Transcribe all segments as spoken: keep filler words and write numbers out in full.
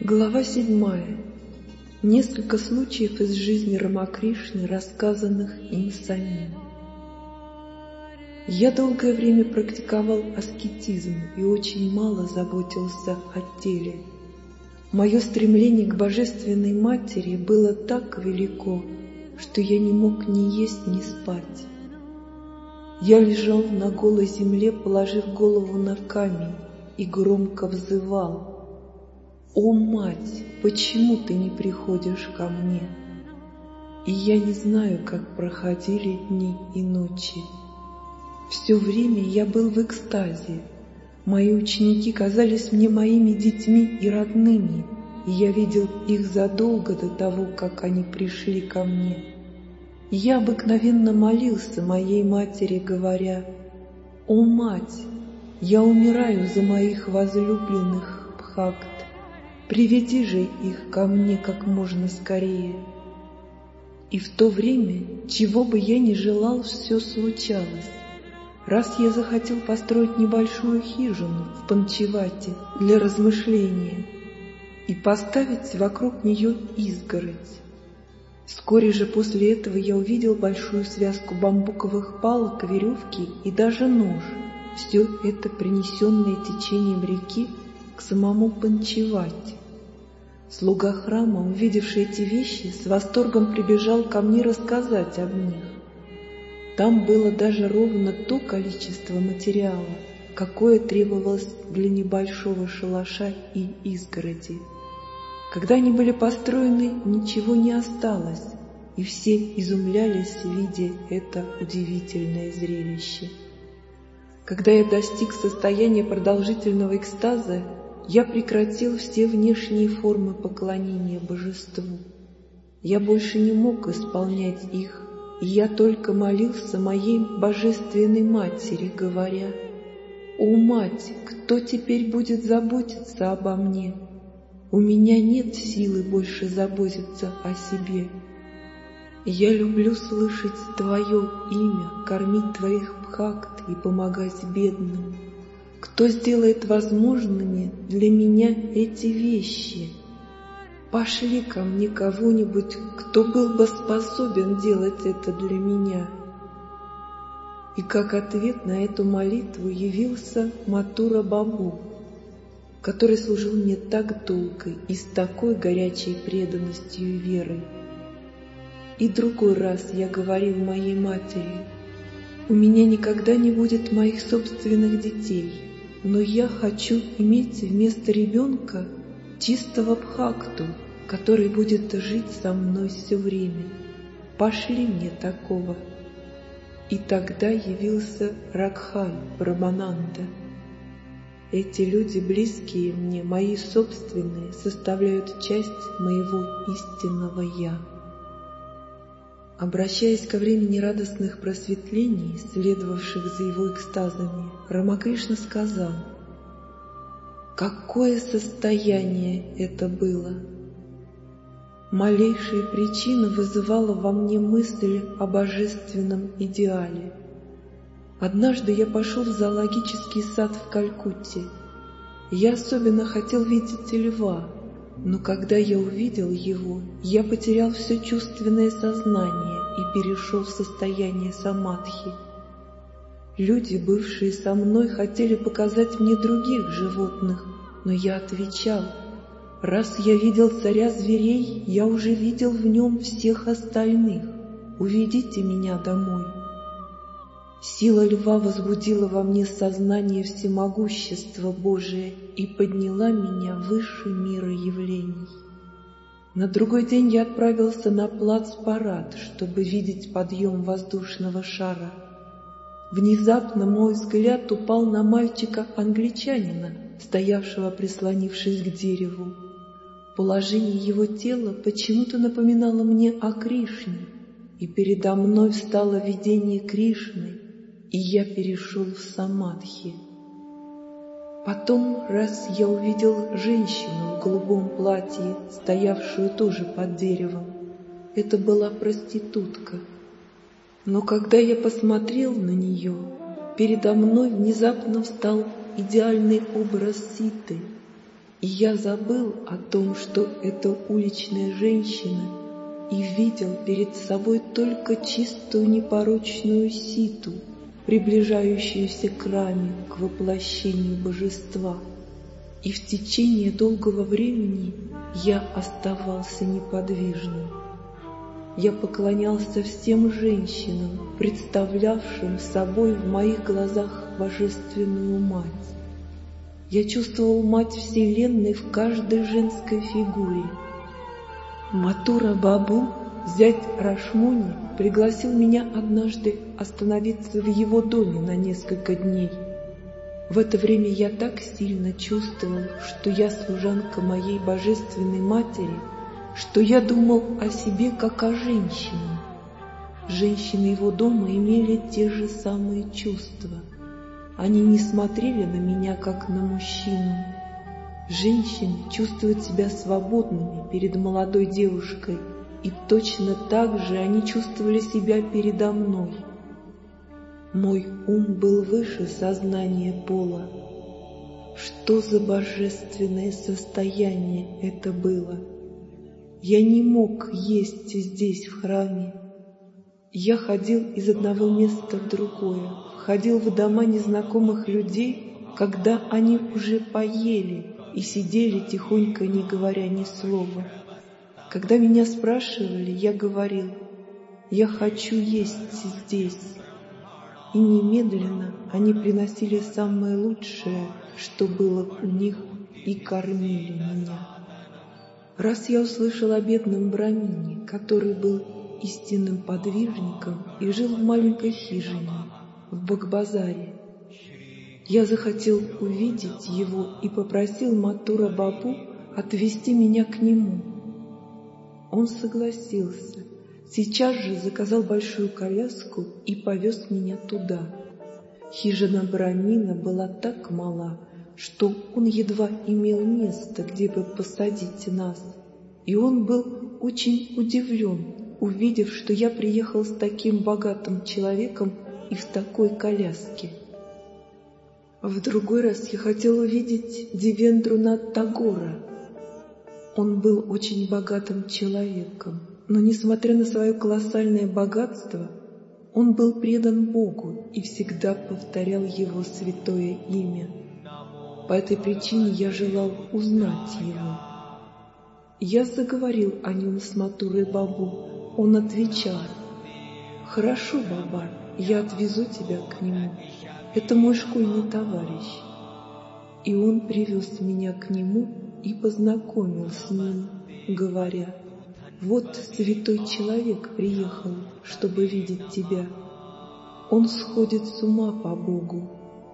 Глава седьмая. Несколько случаев из жизни Рамакришны, рассказанных им самим. Я долгое время практиковал аскетизм и очень мало заботился о теле. Мое стремление к Божественной Матери было так велико, что я не мог ни есть, ни спать. Я лежал на голой земле, положив голову на камень, и громко взывал: «О, Мать, почему ты не приходишь ко мне?» И я не знаю, как проходили дни и ночи. Все время я был в экстазе. Мои ученики казались мне моими детьми и родными, и я видел их задолго до того, как они пришли ко мне. И я обыкновенно молился моей матери, говоря: «О, Мать, я умираю за моих возлюбленных Бхакт. Приведи же их ко мне как можно скорее». И в то время, чего бы я ни желал, все случалось. Раз я захотел построить небольшую хижину в Панчевате для размышления и поставить вокруг нее изгородь. Вскоре же после этого я увидел большую связку бамбуковых палок, веревки и даже нож. Все это принесенное течением реки к самому Панчевате. Слуга храма, увидевший эти вещи, с восторгом прибежал ко мне рассказать об них. Там было даже ровно то количество материала, какое требовалось для небольшого шалаша и изгороди. Когда они были построены, ничего не осталось, и все изумлялись, видя это удивительное зрелище. Когда я достиг состояния продолжительного экстаза, я прекратил все внешние формы поклонения божеству. Я больше не мог исполнять их, и я только молился моей Божественной Матери, говоря: «О, Мать, кто теперь будет заботиться обо мне? У меня нет силы больше заботиться о себе. Я люблю слышать Твое имя, кормить Твоих Бхакт и помогать бедным. Кто сделает возможными для меня эти вещи? Пошли ко мне кого-нибудь, кто был бы способен делать это для меня». И как ответ на эту молитву явился Матура Бабу, который служил мне так долго и с такой горячей преданностью и верой. И другой раз я говорил моей матери: «У меня никогда не будет моих собственных детей, но я хочу иметь вместо ребенка чистого Бхакту, который будет жить со мной все время. Пошли мне такого». И тогда явился Ракхаль Брамананда. Эти люди, близкие мне, мои собственные, составляют часть моего истинного «Я». Обращаясь ко времени радостных просветлений, следовавших за его экстазами, Рамакришна сказал: «Какое состояние это было! Малейшая причина вызывала во мне мысль о божественном идеале. Однажды я пошел в зоологический сад в Калькутте. Я особенно хотел видеть льва, но когда я увидел его, я потерял все чувственное сознание и перешел в состояние самадхи. Люди, бывшие со мной, хотели показать мне других животных, но я отвечал: раз я видел царя зверей, я уже видел в нем всех остальных. Уведите меня домой. Сила льва возбудила во мне сознание всемогущества Божия и подняла меня выше мира явлений. На другой день я отправился на плац-парад, чтобы видеть подъем воздушного шара. Внезапно мой взгляд упал на мальчика-англичанина, стоявшего прислонившись к дереву. Положение его тела почему-то напоминало мне о Кришне, и передо мной встало видение Кришны, и я перешел в самадхи. Потом раз я увидел женщину в голубом платье, стоявшую тоже под деревом. Это была проститутка. Но когда я посмотрел на нее, передо мной внезапно встал идеальный образ Ситы. И я забыл о том, что это уличная женщина, и видел перед собой только чистую непорочную Ситу, приближающуюся к раме, к воплощению божества. И в течение долгого времени я оставался неподвижным. Я поклонялся всем женщинам, представлявшим собой в моих глазах божественную мать. Я чувствовал мать Вселенной в каждой женской фигуре. Матура Бабу, зять Рашмони, пригласил меня однажды остановиться в его доме на несколько дней. В это время я так сильно чувствовал, что я служанка моей божественной матери, что я думал о себе как о женщине. Женщины его дома имели те же самые чувства. Они не смотрели на меня как на мужчину. Женщины чувствуют себя свободными перед молодой девушкой, и точно так же они чувствовали себя передо мной. Мой ум был выше сознания пола. Что за божественное состояние это было? Я не мог есть здесь, в храме. Я ходил из одного места в другое, входил в дома незнакомых людей, когда они уже поели и сидели тихонько, не говоря ни слова. Когда меня спрашивали, я говорил: «Я хочу есть здесь». И немедленно они приносили самое лучшее, что было у них, и кормили меня. Раз я услышал о бедном брамине, который был истинным подвижником и жил в маленькой хижине в Багбазаре, я захотел увидеть его и попросил Матура Бабу отвезти меня к нему. Он согласился, сейчас же заказал большую коляску и повез меня туда. Хижина брамина была так мала, что он едва имел место, где бы посадить нас, и он был очень удивлен, увидев, что я приехал с таким богатым человеком и в такой коляске. В другой раз я хотел увидеть Девендрунат Тагора. Он был очень богатым человеком, но, несмотря на свое колоссальное богатство, он был предан Богу и всегда повторял Его святое имя. По этой причине я желал узнать его. Я заговорил о нем с Матурой Бабу. Он отвечал: «Хорошо, Баба, я отвезу тебя к нему. Это мой школьный товарищ». И он привез меня к нему и познакомил с ним, говоря: «Вот святой человек приехал, чтобы видеть тебя. Он сходит с ума по Богу».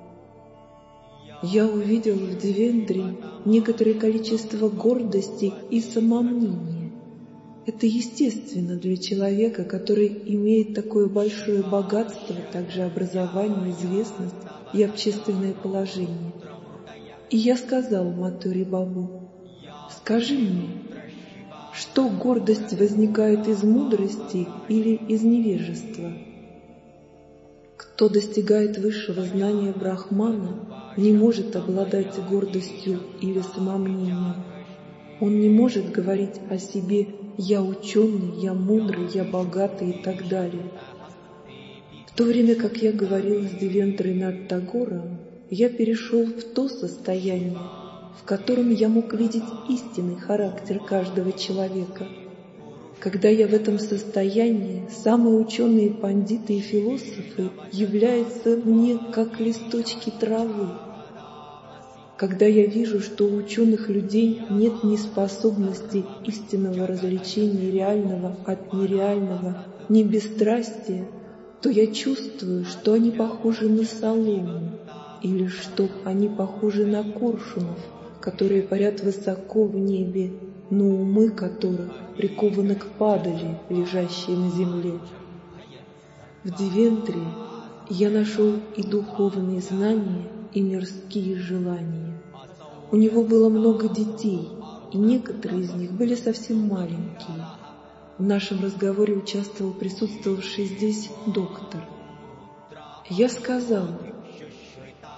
Я увидел в Девендре некоторое количество гордости и самомнения. Это естественно для человека, который имеет такое большое богатство, также образование, известность и общественное положение. И я сказал Матуре Бабу: «Скажи мне, что гордость возникает из мудрости или из невежества? Кто достигает высшего знания Брахмана, не может обладать гордостью или самомнением. Он не может говорить о себе: «Я ученый, я мудрый, я богатый» и так далее. В то время как я говорил с Девендрунат Тагором, я перешел в то состояние, в котором я мог видеть истинный характер каждого человека. Когда я в этом состоянии, самые ученые пандиты и философы являются мне как листочки травы. Когда я вижу, что у ученых людей нет ни способности истинного развлечения реального от нереального, ни бесстрастия, то я чувствую, что они похожи на солому, или что они похожи на коршунов, которые парят высоко в небе, но умы которых прикованы к падали, лежащей на земле. В Девендре я нашел и духовные знания, и мирские желания. У него было много детей, и некоторые из них были совсем маленькие. В нашем разговоре участвовал присутствовавший здесь доктор. Я сказал: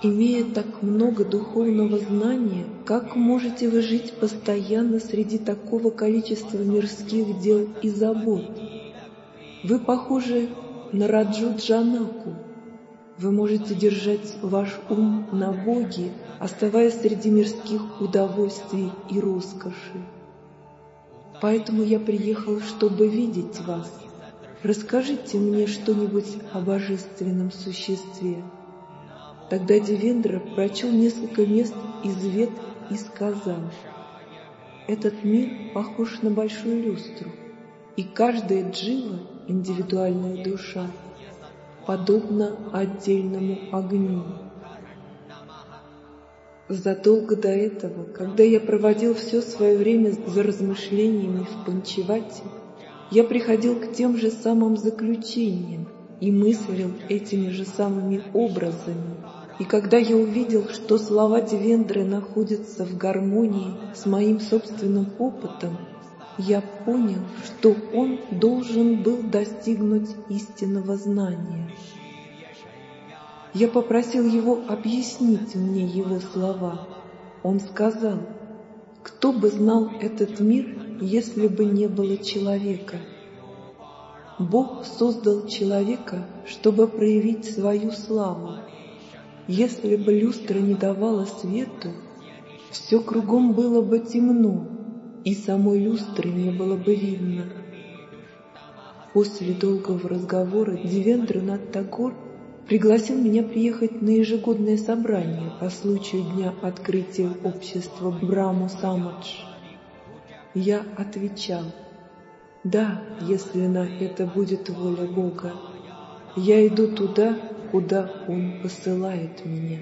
Имея так много духовного знания, как можете вы жить постоянно среди такого количества мирских дел и забот? Вы похожи на Раджу Джанаку. Вы можете держать ваш ум на Боге, оставаясь среди мирских удовольствий и роскоши. Поэтому я приехал, чтобы видеть вас. Расскажите мне что-нибудь о божественном существе. Тогда Девендра прочел несколько мест из Вед и сказал: этот мир похож на большую люстру, и каждая джива, индивидуальная душа, подобна отдельному огню. Задолго до этого, когда я проводил все свое время за размышлениями в Панчавате, я приходил к тем же самым заключениям и мыслил этими же самыми образами. И когда я увидел, что слова Девендры находятся в гармонии с моим собственным опытом, я понял, что он должен был достигнуть истинного знания. Я попросил его объяснить мне его слова. Он сказал: кто бы знал этот мир, если бы не было человека? Бог создал человека, чтобы проявить свою славу. Если бы люстра не давала свету, все кругом было бы темно, и самой люстры не было бы видно. После долгого разговора Девендренат Тагор пригласил меня приехать на ежегодное собрание по случаю дня открытия общества Брахму Самадж. Я отвечал: да, если на это будет воля Бога. Я иду туда, куда Он посылает меня.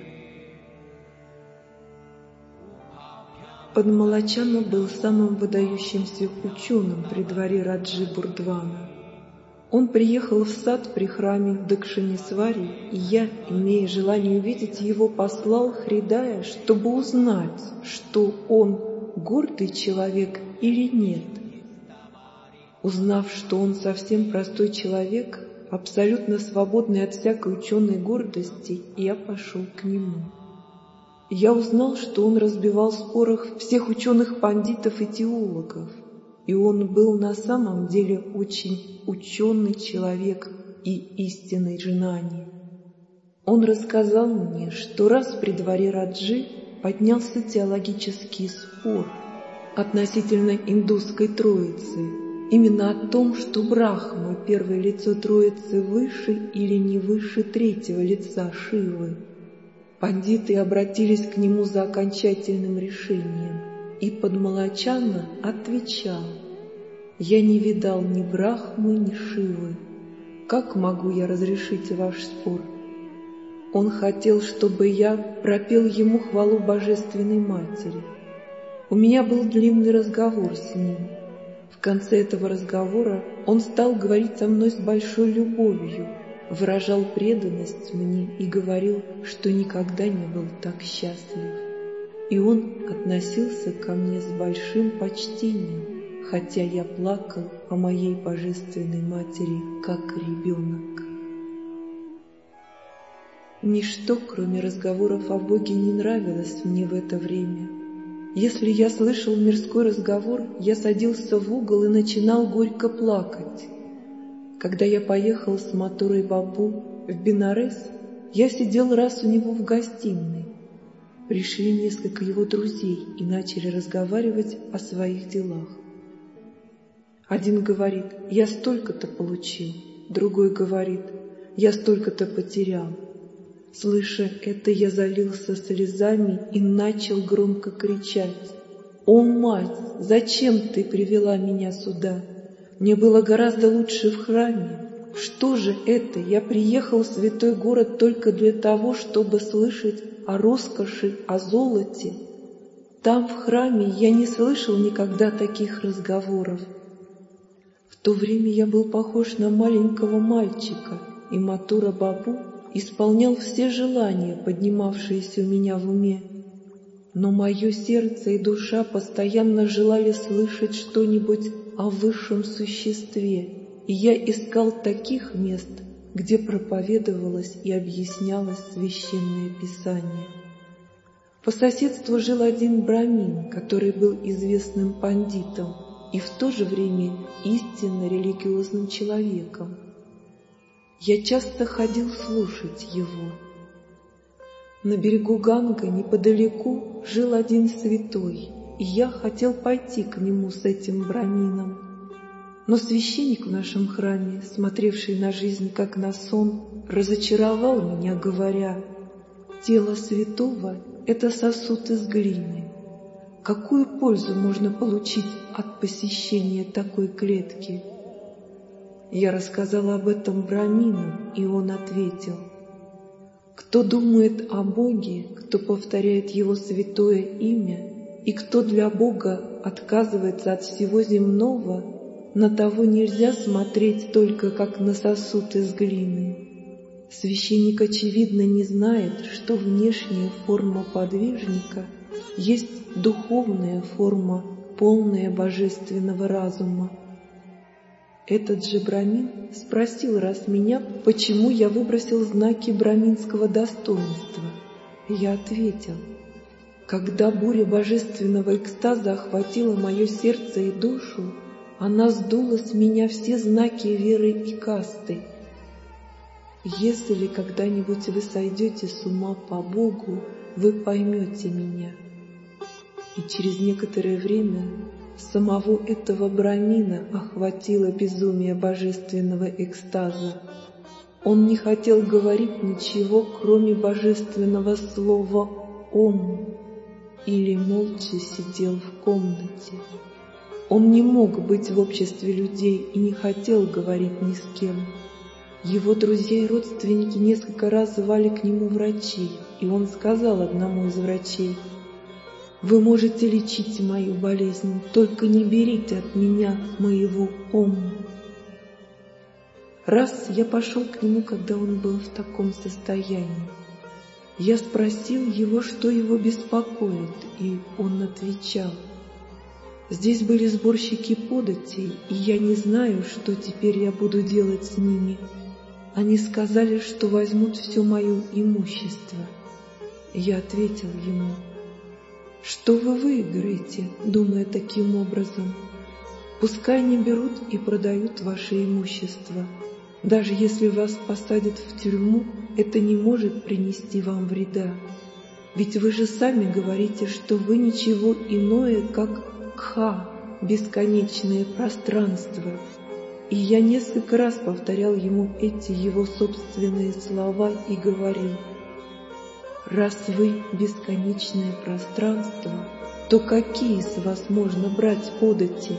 Падмалачана был самым выдающимся ученым при дворе Раджи Бурдвана. Он приехал в сад при храме в Дакшинесвари, и я, имея желание увидеть его, послал Хридая, чтобы узнать, что он гордый человек или нет. Узнав, что он совсем простой человек, абсолютно свободный от всякой ученой гордости, я пошел к нему. Я узнал, что он разбивал в спорах всех ученых пандитов и теологов, и он был на самом деле очень ученый человек и истинный джнани. Он рассказал мне, что раз при дворе Раджи поднялся теологический спор относительно индусской троицы, именно о том, что Брахма, первое лицо Троицы, выше или не выше третьего лица Шивы. Пандиты обратились к нему за окончательным решением, и Падмалачана отвечал: «Я не видал ни Брахмы, ни Шивы. Как могу я разрешить ваш спор?» Он хотел, чтобы я пропел ему хвалу Божественной Матери. У меня был длинный разговор с ним. В конце этого разговора он стал говорить со мной с большой любовью, выражал преданность мне и говорил, что никогда не был так счастлив. И он относился ко мне с большим почтением, хотя я плакал о моей Божественной Матери, как ребенок. Ничто, кроме разговоров о Боге, не нравилось мне в это время. Если я слышал мирской разговор, я садился в угол и начинал горько плакать. Когда я поехал с Матурой Бабу в Бенарес, я сидел раз у него в гостиной. Пришли несколько его друзей и начали разговаривать о своих делах. Один говорит: «Я столько-то получил», другой говорит: «Я столько-то потерял». Слыша это, я залился слезами и начал громко кричать: «О, мать, зачем ты привела меня сюда? Мне было гораздо лучше в храме. Что же это? Я приехал в святой город только для того, чтобы слышать о роскоши, о золоте. Там, в храме, я не слышал никогда таких разговоров». В то время я был похож на маленького мальчика, и Матура Бабу исполнял все желания, поднимавшиеся у меня в уме. Но мое сердце и душа постоянно желали слышать что-нибудь о высшем существе, и я искал таких мест, где проповедовалось и объяснялось священное писание. По соседству жил один брамин, который был известным пандитом и в то же время истинно религиозным человеком. Я часто ходил слушать его. На берегу Ганга неподалеку жил один святой, и я хотел пойти к нему с этим брамином. Но священник в нашем храме, смотревший на жизнь как на сон, разочаровал меня, говоря: «Тело святого — это сосуд из глины. Какую пользу можно получить от посещения такой клетки?» Я рассказал об этом брамину, и он ответил: «Кто думает о Боге, кто повторяет Его святое имя, и кто для Бога отказывается от всего земного, на того нельзя смотреть только как на сосуд из глины». Священник, очевидно, не знает, что внешняя форма подвижника есть духовная форма, полная божественного разума. Этот же брамин спросил раз меня, почему я выбросил знаки браминского достоинства. Я ответил: когда буря божественного экстаза охватила мое сердце и душу, она сдула с меня все знаки веры и касты. Если когда-нибудь вы сойдете с ума по Богу, вы поймете меня. И через некоторое время самого этого брамина охватило безумие божественного экстаза. Он не хотел говорить ничего, кроме божественного слова «Ом», или молча сидел в комнате. Он не мог быть в обществе людей и не хотел говорить ни с кем. Его друзья и родственники несколько раз звали к нему врачей, и он сказал одному из врачей: «Вы можете лечить мою болезнь, только не берите от меня моего Ом». Раз я пошел к нему, когда он был в таком состоянии. Я спросил его, что его беспокоит, и он отвечал: «Здесь были сборщики податей, и я не знаю, что теперь я буду делать с ними. Они сказали, что возьмут все мое имущество». Я ответил ему: «Что вы выиграете, думая таким образом? Пускай не берут и продают ваше имущество. Даже если вас посадят в тюрьму, это не может принести вам вреда. Ведь вы же сами говорите, что вы ничего иное, как Кха, бесконечное пространство». И я несколько раз повторял ему эти его собственные слова и говорил: «Раз вы бесконечное пространство, то какие с вас можно брать подати?»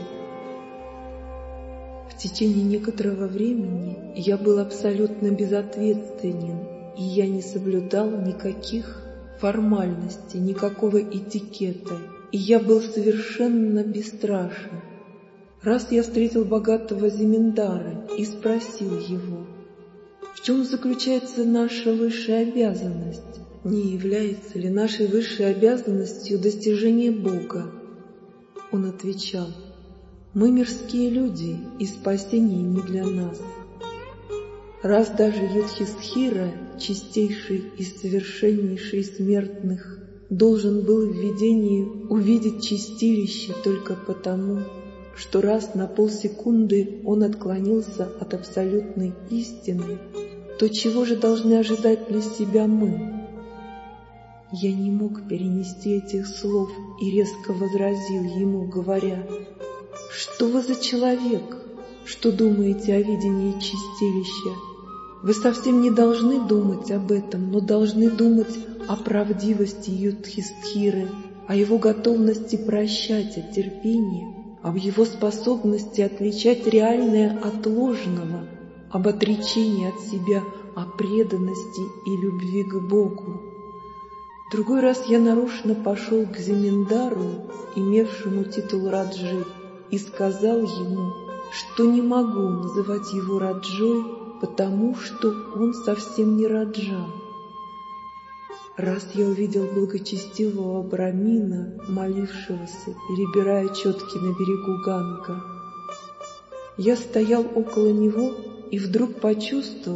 В течение некоторого времени я был абсолютно безответственен, и я не соблюдал никаких формальностей, никакого этикета, и я был совершенно бесстрашен. Раз я встретил богатого земледара и спросил его: «В чем заключается наша высшая обязанность? Не является ли нашей высшей обязанностью достижение Бога?» Он отвечал: «Мы мирские люди, и спасение не для нас». Раз даже Юдхистхира, чистейший и совершеннейший смертных, должен был в видении увидеть чистилище только потому, что раз на полсекунды он отклонился от абсолютной истины, то чего же должны ожидать для себя мы? Я не мог перенести этих слов и резко возразил ему, говоря: «Что вы за человек, что думаете о видении чистилища? Вы совсем не должны думать об этом, но должны думать о правдивости Юдхистхиры, о его готовности прощать, о терпении, об его способности отличать реальное от ложного, об отречении от себя, о преданности и любви к Богу». В другой раз я нарочно пошел к земледару, имевшему титул Раджи, и сказал ему, что не могу называть его Раджой, потому что он совсем не Раджа. Раз я увидел благочестивого брамина, молившегося, перебирая четки на берегу Ганга. Я стоял около него и вдруг почувствовал,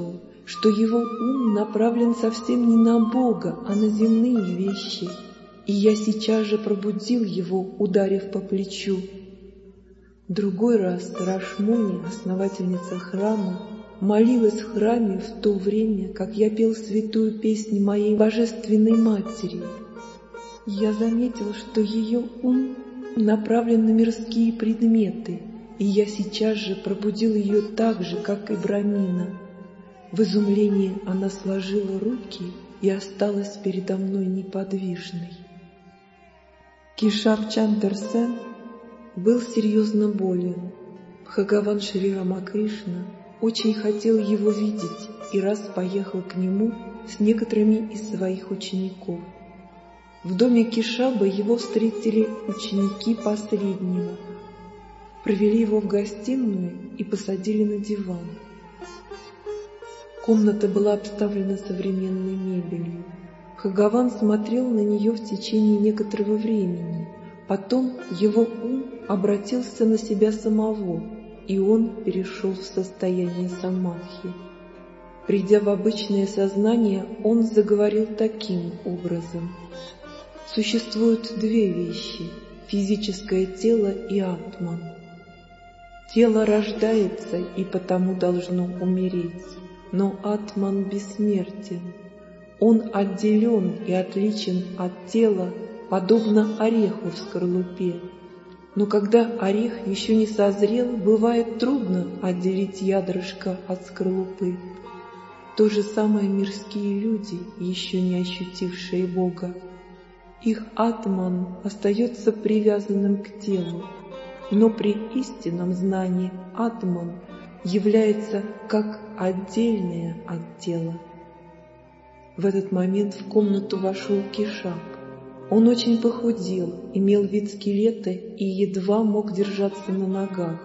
что его ум направлен совсем не на Бога, а на земные вещи, и я сейчас же пробудил его, ударив по плечу. Другой раз Рашмони, основательница храма, молилась в храме в то время, как я пел святую песню моей Божественной Матери. Я заметил, что ее ум направлен на мирские предметы, и я сейчас же пробудил ее так же, как и Брамина. В изумлении она сложила руки и осталась передо мной неподвижной. Кешав Чандр Сен был серьезно болен. Бхагаван Шри Рамакришна очень хотел его видеть и раз поехал к нему с некоторыми из своих учеников. В доме Кешаба его встретили ученики последнего, провели его в гостиную и посадили на диван. Комната была обставлена современной мебелью. Бхагаван смотрел на нее в течение некоторого времени. Потом его ум обратился на себя самого, и он перешел в состояние самадхи. Придя в обычное сознание, он заговорил таким образом. Существуют две вещи — физическое тело и атман. Тело рождается и потому должно умереть, но атман бессмертен. Он отделен и отличен от тела, подобно ореху в скорлупе. Но когда орех еще не созрел, бывает трудно отделить ядрышко от скорлупы. То же самое мирские люди, еще не ощутившие Бога. Их атман остается привязанным к телу, но при истинном знании атман является как отдельное от тела. В этот момент в комнату вошел Кешаб. Он очень похудел, имел вид скелета и едва мог держаться на ногах.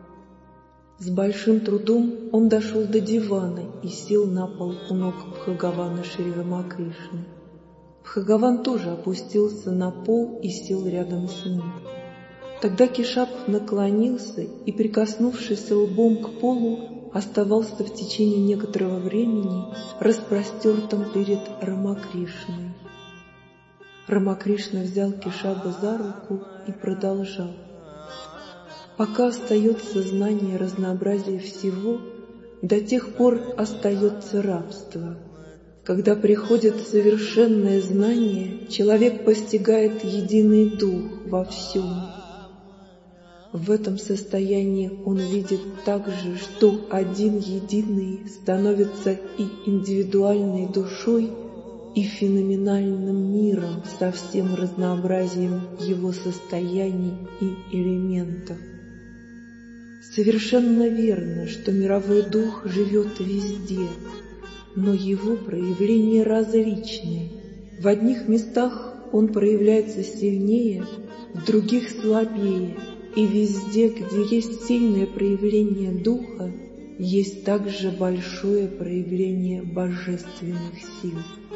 С большим трудом он дошел до дивана и сел на пол у ног Бхагавана Шри Рамакришны. Бхагаван тоже опустился на пол и сел рядом с ним. Тогда Кешаб наклонился и, прикоснувшись лбом к полу, оставался в течение некоторого времени распростертым перед Рамакришной. Рамакришна взял Кешаба за руку и продолжал. Пока остается знание разнообразия всего, до тех пор остается рабство. Когда приходит совершенное знание, человек постигает единый дух во всем. В этом состоянии он видит также, что один единый становится и индивидуальной душой, и феноменальным миром со всем разнообразием его состояний и элементов. Совершенно верно, что мировой дух живет везде, но его проявления различны. В одних местах он проявляется сильнее, в других слабее, и везде, где есть сильное проявление духа, есть также большое проявление божественных сил.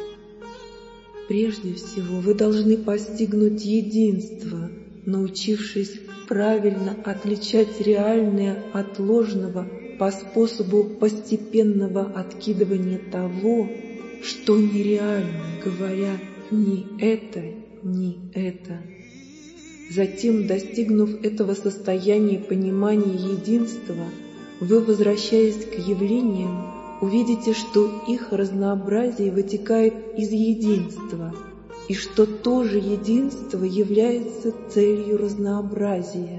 Прежде всего вы должны постигнуть единство, научившись правильно отличать реальное от ложного по способу постепенного откидывания того, что нереально, говоря «ни это, ни это». Затем, достигнув этого состояния понимания единства, вы, возвращаясь к явлениям, увидите, что их разнообразие вытекает из единства, и что то же единство является целью разнообразия.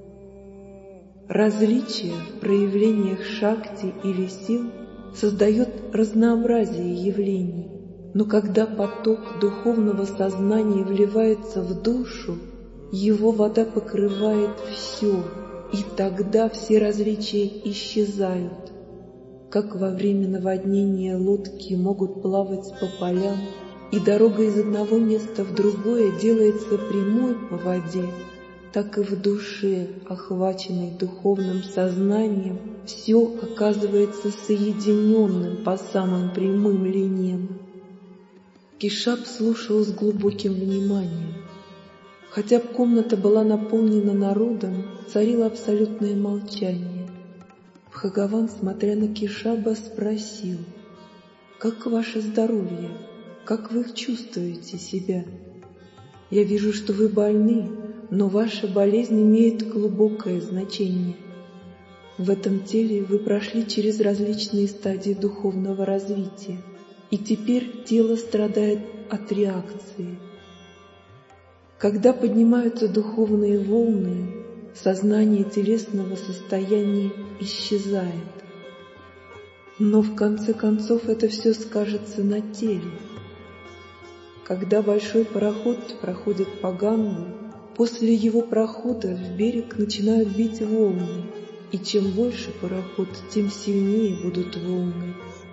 Различие в проявлениях шакти или сил создает разнообразие явлений, но когда поток духовного сознания вливается в душу, его вода покрывает все, и тогда все различия исчезают. Как во время наводнения лодки могут плавать по полям, и дорога из одного места в другое делается прямой по воде, так и в душе, охваченной духовным сознанием, все оказывается соединенным по самым прямым линиям. Кешаб слушал с глубоким вниманием. Хотя комната была наполнена народом, царило абсолютное молчание. Бхагаван, смотря на Кешаба, спросил: как ваше здоровье, как вы чувствуете себя? Я вижу, что вы больны, но ваша болезнь имеет глубокое значение. В этом теле вы прошли через различные стадии духовного развития, и теперь тело страдает от реакции. Когда поднимаются духовные волны, сознание телесного состояния исчезает. Но в конце концов это все скажется на теле. Когда большой пароход проходит по Гангу, после его прохода в берег начинают бить волны, и чем больше пароход, тем сильнее будут волны.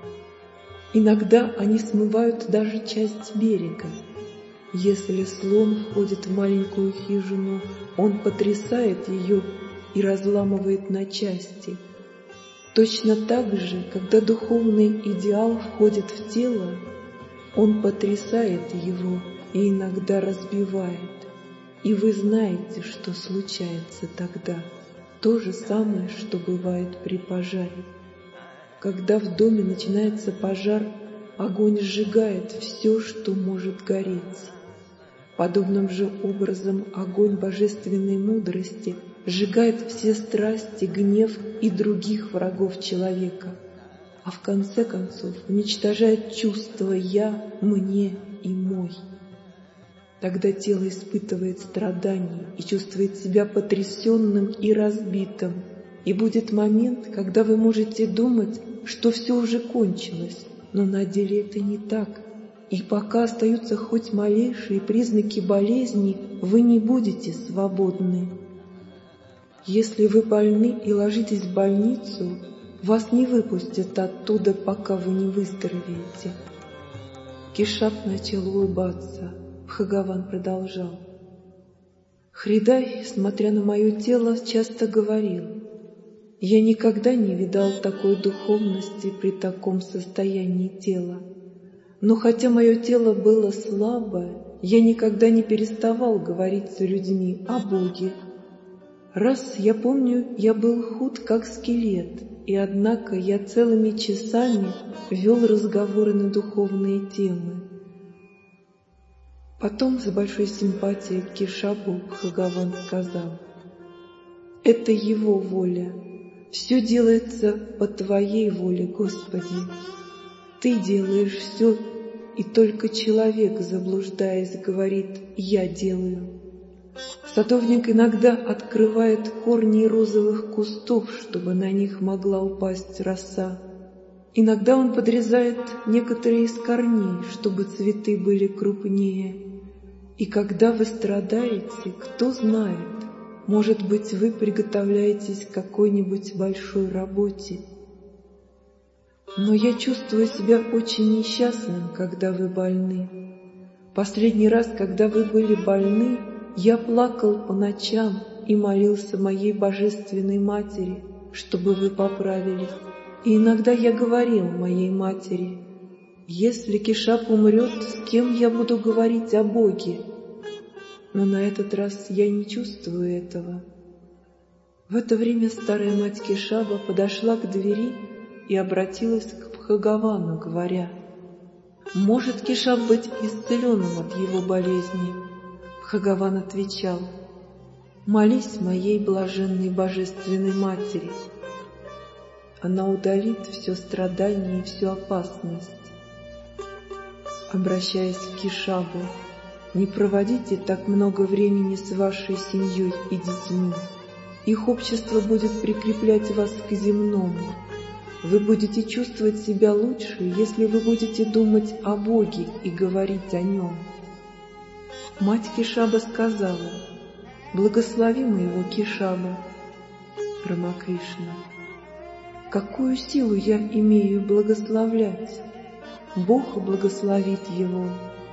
Иногда они смывают даже часть берега. Если слон входит в маленькую хижину, он потрясает ее и разламывает на части. Точно так же, когда духовный идеал входит в тело, он потрясает его и иногда разбивает. И вы знаете, что случается тогда. То же самое, что бывает при пожаре. Когда в доме начинается пожар, огонь сжигает все, что может гореть. Подобным же образом огонь божественной мудрости сжигает все страсти, гнев и других врагов человека, а в конце концов уничтожает чувства «я», «мне» и «мой». Тогда тело испытывает страдания и чувствует себя потрясенным и разбитым, и будет момент, когда вы можете думать, что все уже кончилось, но на деле это не так. И пока остаются хоть малейшие признаки болезни, вы не будете свободны. Если вы больны и ложитесь в больницу, вас не выпустят оттуда, пока вы не выздоровеете. Кешап начал улыбаться. Бхагаван продолжал. Хридай, смотря на мое тело, часто говорил: «Я никогда не видал такой духовности при таком состоянии тела. Но хотя мое тело было слабое, я никогда не переставал говорить с людьми о Боге. Раз, я помню, я был худ, как скелет, и однако я целыми часами вел разговоры на духовные темы». Потом с большой симпатией к Кешапу Бхагаван сказал: «Это его воля. Все делается по твоей воле, Господи. Ты делаешь все, и только человек, заблуждаясь, говорит: «Я делаю». Садовник иногда открывает корни розовых кустов, чтобы на них могла упасть роса. Иногда он подрезает некоторые из корней, чтобы цветы были крупнее. И когда вы страдаете, кто знает, может быть, вы приготовляетесь к какой-нибудь большой работе. Но я чувствую себя очень несчастным, когда вы больны. Последний раз, когда вы были больны, я плакал по ночам и молился моей Божественной Матери, чтобы вы поправились. И иногда я говорил моей матери: «Если Кешап умрет, с кем я буду говорить о Боге?» Но на этот раз я не чувствую этого. В это время старая мать Кешаба подошла к двери и обратилась к Бхагавану, говоря: «Может Кешап быть исцеленным от его болезни?» Бхагаван отвечал: «Молись моей блаженной Божественной Матери. Она удалит все страдание и всю опасность». Обращаясь к Кешабу: «Не проводите так много времени с вашей семьей и детьми. Их общество будет прикреплять вас к земному. Вы будете чувствовать себя лучше, если вы будете думать о Боге и говорить о Нем». Мать Кешаба сказала: «Благослови моего Кешаба». Рамакришна: «Какую силу я имею благословлять? Бог благословит его».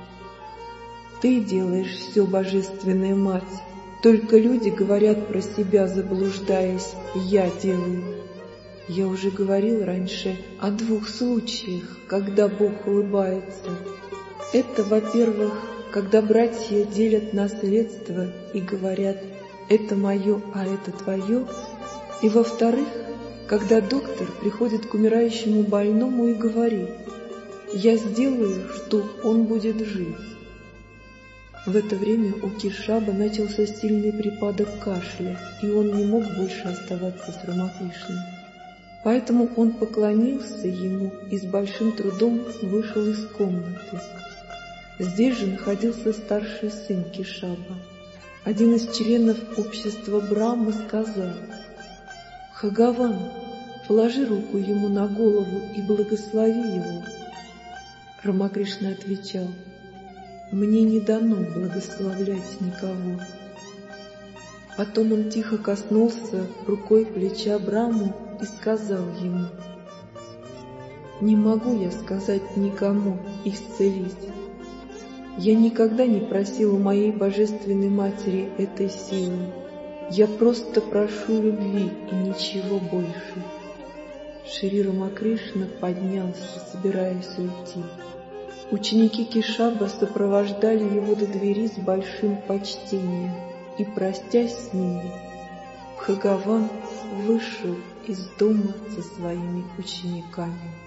«Ты делаешь все, Божественная Мать, только люди говорят про себя, заблуждаясь: «Я делаю». Я уже говорил раньше о двух случаях, когда Бог улыбается. Это, во-первых, когда братья делят наследство и говорят: «Это мое, а это твое». И, во-вторых, когда доктор приходит к умирающему больному и говорит: Я сделаю, что он будет жить. В это время у Кешаба начался сильный припадок кашля, и он не мог больше оставаться с Рамакришной. Поэтому он поклонился ему и с большим трудом вышел из комнаты. Здесь же находился старший сын Кешаба. Один из членов общества Брахмы сказал: «Бхагаван, положи руку ему на голову и благослови его». Рамакришна отвечал: «Мне не дано благословлять никого». Потом он тихо коснулся рукой плеча Брахму и сказал ему: «Не могу я сказать никому исцелить. Я никогда не просил у моей Божественной Матери этой силы. Я просто прошу любви и ничего больше». Шри Рамакришна поднялся, собираясь уйти. Ученики Кешаба сопровождали его до двери с большим почтением, и, простясь с ними, Бхагаван вышел из дома со своими учениками.